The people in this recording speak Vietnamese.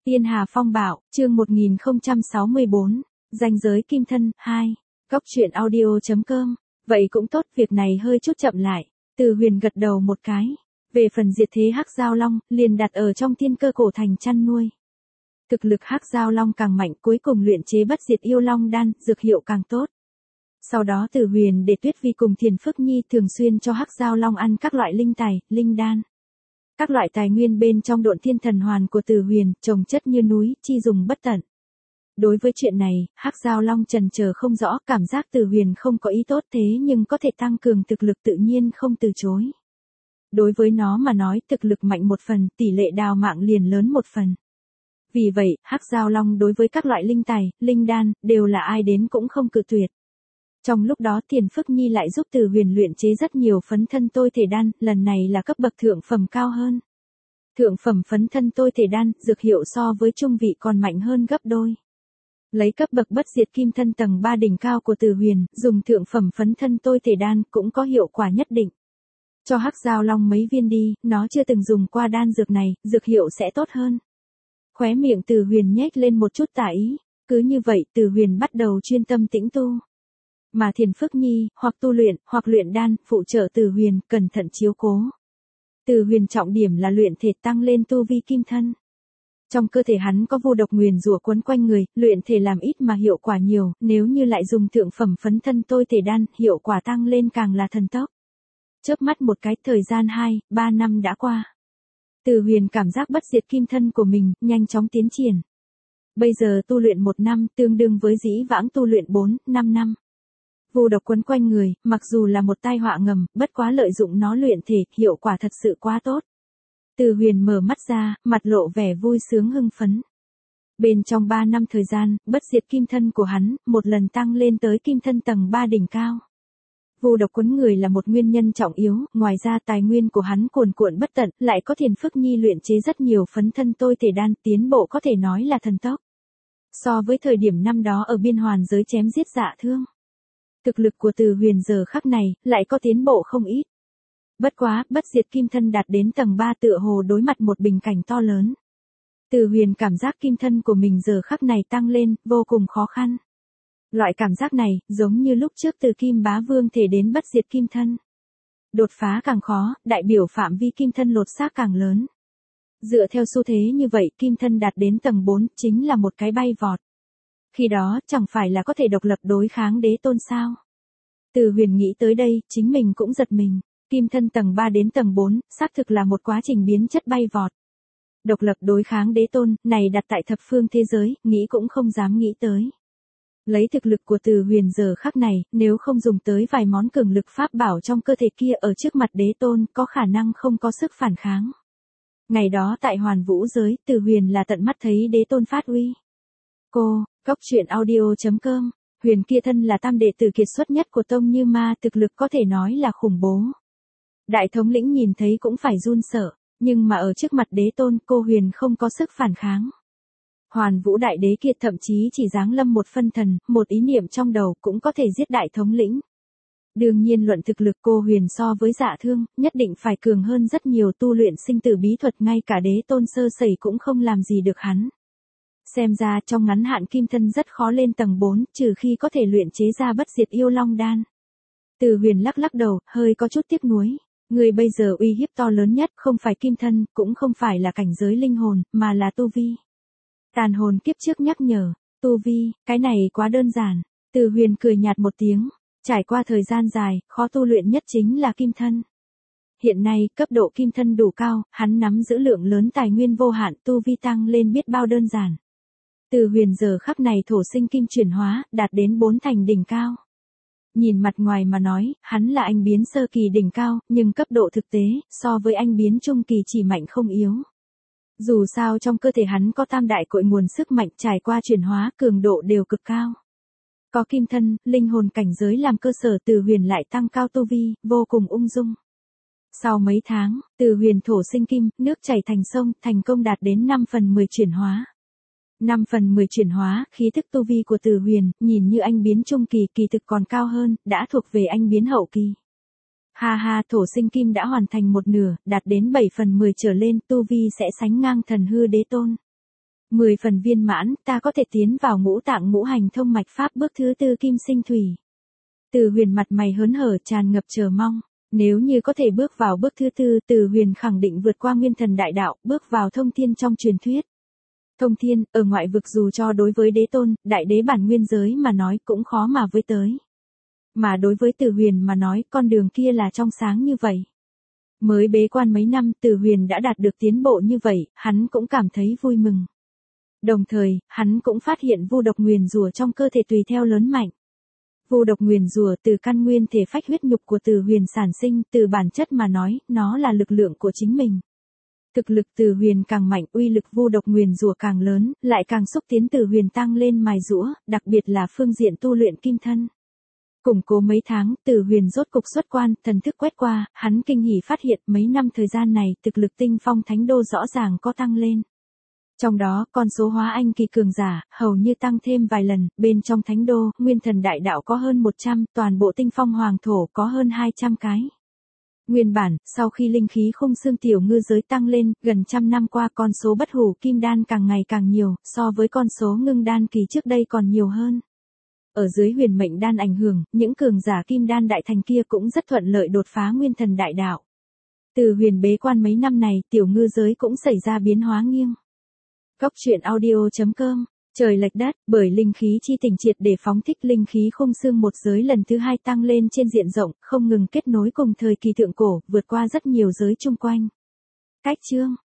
Tiên Hà Phong Bạo, chương 1064, Ranh giới kim thân, 2. Góc truyện audio.com. Vậy cũng tốt, việc này hơi chút chậm lại. Từ Huyền gật đầu một cái. Về phần diệt thế Hắc Giao Long, liền đặt ở trong thiên cơ cổ thành chăn nuôi. Thực lực Hắc Giao Long càng mạnh, cuối cùng luyện chế bất diệt yêu long đan, dược hiệu càng tốt. Sau đó Từ Huyền để Tuyết Vi cùng Thiền Phước Nhi thường xuyên cho Hắc Giao Long ăn các loại linh tài, linh đan. Các loại tài nguyên bên trong Độn Thiên Thần Hoàn của Từ Huyền, trồng chất như núi, chi dùng bất tận. Đối với chuyện này, Hắc Giao Long chần chờ không rõ, cảm giác Từ Huyền không có ý tốt thế nhưng có thể tăng cường thực lực tự nhiên không từ chối. Đối với nó mà nói thực lực mạnh một phần, tỷ lệ đào mạng liền lớn một phần. Vì vậy, Hắc Giao Long đối với các loại linh tài, linh đan, đều là ai đến cũng không cự tuyệt. Trong lúc đó Thiền Phước Nhi lại giúp Từ Huyền luyện chế rất nhiều phấn thân tôi thể đan, lần này là cấp bậc thượng phẩm cao hơn. Thượng phẩm phấn thân tôi thể đan, dược hiệu so với trung vị còn mạnh hơn gấp đôi. Lấy cấp bậc bất diệt kim thân tầng 3 đỉnh cao của Từ Huyền, dùng thượng phẩm phấn thân tôi thể đan cũng có hiệu quả nhất định. Cho Hắc Giao Long mấy viên đi, nó chưa từng dùng qua đan dược này, dược hiệu sẽ tốt hơn. Khóe miệng Từ Huyền nhếch lên một chút tà ý, cứ như vậy Từ Huyền bắt đầu chuyên tâm tĩnh tu. Mà Thiền Phước Nhi, hoặc tu luyện, hoặc luyện đan, phụ trợ Từ Huyền, cẩn thận chiếu cố. Từ Huyền trọng điểm là luyện thể tăng lên tu vi kim thân. Trong cơ thể hắn có vô độc nguyền rủa quấn quanh người, luyện thể làm ít mà hiệu quả nhiều, nếu như lại dùng thượng phẩm phấn thân tôi thể đan, hiệu quả tăng lên càng là thần tốc. Chớp mắt một cái, thời gian 2-3 năm đã qua. Từ Huyền cảm giác bất diệt kim thân của mình, nhanh chóng tiến triển. Bây giờ tu luyện 1 năm, tương đương với dĩ vãng tu luyện 4-5 năm. Vô độc quấn quanh người, mặc dù là một tai họa ngầm, bất quá lợi dụng nó luyện thể, hiệu quả thật sự quá tốt. Từ Huyền mở mắt ra, mặt lộ vẻ vui sướng hưng phấn. Bên trong 3 năm thời gian, bất diệt kim thân của hắn, một lần tăng lên tới kim thân tầng 3 đỉnh cao. Vô độc quấn người là một nguyên nhân trọng yếu, ngoài ra tài nguyên của hắn cuồn cuộn bất tận, lại có Thiền Phước Nhi luyện chế rất nhiều phấn thân tôi thể đan, tiến bộ có thể nói là thần tốc. So với thời điểm năm đó ở biên hoàn giới chém giết Dạ Thương, thực lực của Từ Huyền giờ khắc này, lại có tiến bộ không ít. Bất quá, bất diệt kim thân đạt đến tầng 3 tựa hồ đối mặt một bình cảnh to lớn. Từ Huyền cảm giác kim thân của mình giờ khắc này tăng lên, vô cùng khó khăn. Loại cảm giác này, giống như lúc trước từ Kim Bá Vương thể đến bất diệt kim thân. Đột phá càng khó, đại biểu phạm vi kim thân lột xác càng lớn. Dựa theo xu thế như vậy, kim thân đạt đến tầng 4, chính là một cái bay vọt. Khi đó, chẳng phải là có thể độc lập đối kháng đế tôn sao? Từ Huyền nghĩ tới đây, chính mình cũng giật mình. Kim thân tầng 3 đến tầng 4, xác thực là một quá trình biến chất bay vọt. Độc lập đối kháng đế tôn, này đặt tại thập phương thế giới, nghĩ cũng không dám nghĩ tới. Lấy thực lực của Từ Huyền giờ khắc này, nếu không dùng tới vài món cường lực pháp bảo trong cơ thể kia ở trước mặt đế tôn, có khả năng không có sức phản kháng. Ngày đó tại Hoàn Vũ giới, Từ Huyền là tận mắt thấy đế tôn phát uy. Góc truyện audio.com. Huyền kia thân là tam đệ tử kiệt xuất nhất của Tông Như Ma, thực lực có thể nói là khủng bố. Đại thống lĩnh nhìn thấy cũng phải run sợ, nhưng mà ở trước mặt đế tôn, cô Huyền không có sức phản kháng. Hoàn Vũ đại đế kia thậm chí chỉ giáng lâm một phân thần, một ý niệm trong đầu cũng có thể giết đại thống lĩnh. Đương nhiên luận thực lực cô Huyền so với Dạ Thương, nhất định phải cường hơn rất nhiều, tu luyện sinh tử bí thuật, ngay cả đế tôn sơ sẩy cũng không làm gì được hắn. Xem ra trong ngắn hạn kim thân rất khó lên tầng 4, trừ khi có thể luyện chế ra bất diệt yêu long đan. Từ Huyền lắc lắc đầu, hơi có chút tiếc nuối. Người bây giờ uy hiếp to lớn nhất, không phải kim thân, cũng không phải là cảnh giới linh hồn, mà là tu vi. Tàn hồn kiếp trước nhắc nhở, tu vi, cái này quá đơn giản. Từ Huyền cười nhạt một tiếng, trải qua thời gian dài, khó tu luyện nhất chính là kim thân. Hiện nay, cấp độ kim thân đủ cao, hắn nắm giữ lượng lớn tài nguyên vô hạn, tu vi tăng lên biết bao đơn giản. Từ Huyền giờ khắc này thổ sinh kim chuyển hóa, đạt đến 4 thành đỉnh cao. Nhìn mặt ngoài mà nói, hắn là anh biến sơ kỳ đỉnh cao, nhưng cấp độ thực tế, so với anh biến trung kỳ chỉ mạnh không yếu. Dù sao trong cơ thể hắn có tam đại cội nguồn sức mạnh, trải qua chuyển hóa, cường độ đều cực cao. Có kim thân, linh hồn cảnh giới làm cơ sở, Từ Huyền lại tăng cao tu vi, vô cùng ung dung. Sau mấy tháng, Từ Huyền thổ sinh kim, nước chảy thành sông, thành công đạt đến 5/10 chuyển hóa. 5/10 chuyển hóa, khí thức tu vi của Từ Huyền, nhìn như anh biến trung kỳ, kỳ thực còn cao hơn, đã thuộc về anh biến hậu kỳ. Ha, thổ sinh kim đã hoàn thành một nửa, đạt đến 7/10 trở lên, tu vi sẽ sánh ngang thần hư đế tôn. 10 phần viên mãn, ta có thể tiến vào ngũ tạng ngũ hành thông mạch pháp bước thứ tư kim sinh thủy. Từ Huyền mặt mày hớn hở tràn ngập chờ mong. Nếu như có thể bước vào bước thứ tư, Từ Huyền khẳng định vượt qua nguyên thần đại đạo, bước vào thông thiên trong truyền thuyết. Thông thiên, ở ngoại vực dù cho đối với đế tôn, đại đế bản nguyên giới mà nói cũng khó mà với tới. Mà đối với Từ Huyền mà nói, con đường kia là trong sáng như vậy. Mới bế quan mấy năm, Từ Huyền đã đạt được tiến bộ như vậy, hắn cũng cảm thấy vui mừng. Đồng thời, hắn cũng phát hiện vu độc nguyền rủa trong cơ thể tùy theo lớn mạnh. Vu độc nguyền rủa từ căn nguyên thể phách huyết nhục của Từ Huyền sản sinh, từ bản chất mà nói, nó là lực lượng của chính mình. Thực lực Từ Huyền càng mạnh, uy lực vu độc nguyền rủa càng lớn, lại càng xúc tiến Từ Huyền tăng lên mài giũa, đặc biệt là phương diện tu luyện kim thân. Củng cố mấy tháng, Từ Huyền rốt cục xuất quan, thần thức quét qua, hắn kinh hỉ phát hiện mấy năm thời gian này, thực lực Tinh Phong Thánh Đô rõ ràng có tăng lên. Trong đó, con số hóa anh kỳ cường giả, hầu như tăng thêm vài lần, bên trong Thánh Đô, Nguyên Thần Đại Đạo có hơn 100, toàn bộ Tinh Phong Hoàng Thổ có hơn 200 cái. Nguyên bản, sau khi linh khí khung xương tiểu ngư giới tăng lên, gần trăm năm qua con số bất hủ kim đan càng ngày càng nhiều, so với con số ngưng đan kỳ trước đây còn nhiều hơn. Ở dưới huyền mệnh đan ảnh hưởng, những cường giả kim đan đại thành kia cũng rất thuận lợi đột phá nguyên thần đại đạo. Từ Huyền bế quan mấy năm này, tiểu ngư giới cũng xảy ra biến hóa nghiêng. Góc truyện audio.com, trời lệch đất, bởi linh khí chi tỉnh triệt để phóng thích linh khí khung xương một giới lần thứ hai tăng lên trên diện rộng, không ngừng kết nối cùng thời kỳ thượng cổ, vượt qua rất nhiều giới chung quanh. Cách chương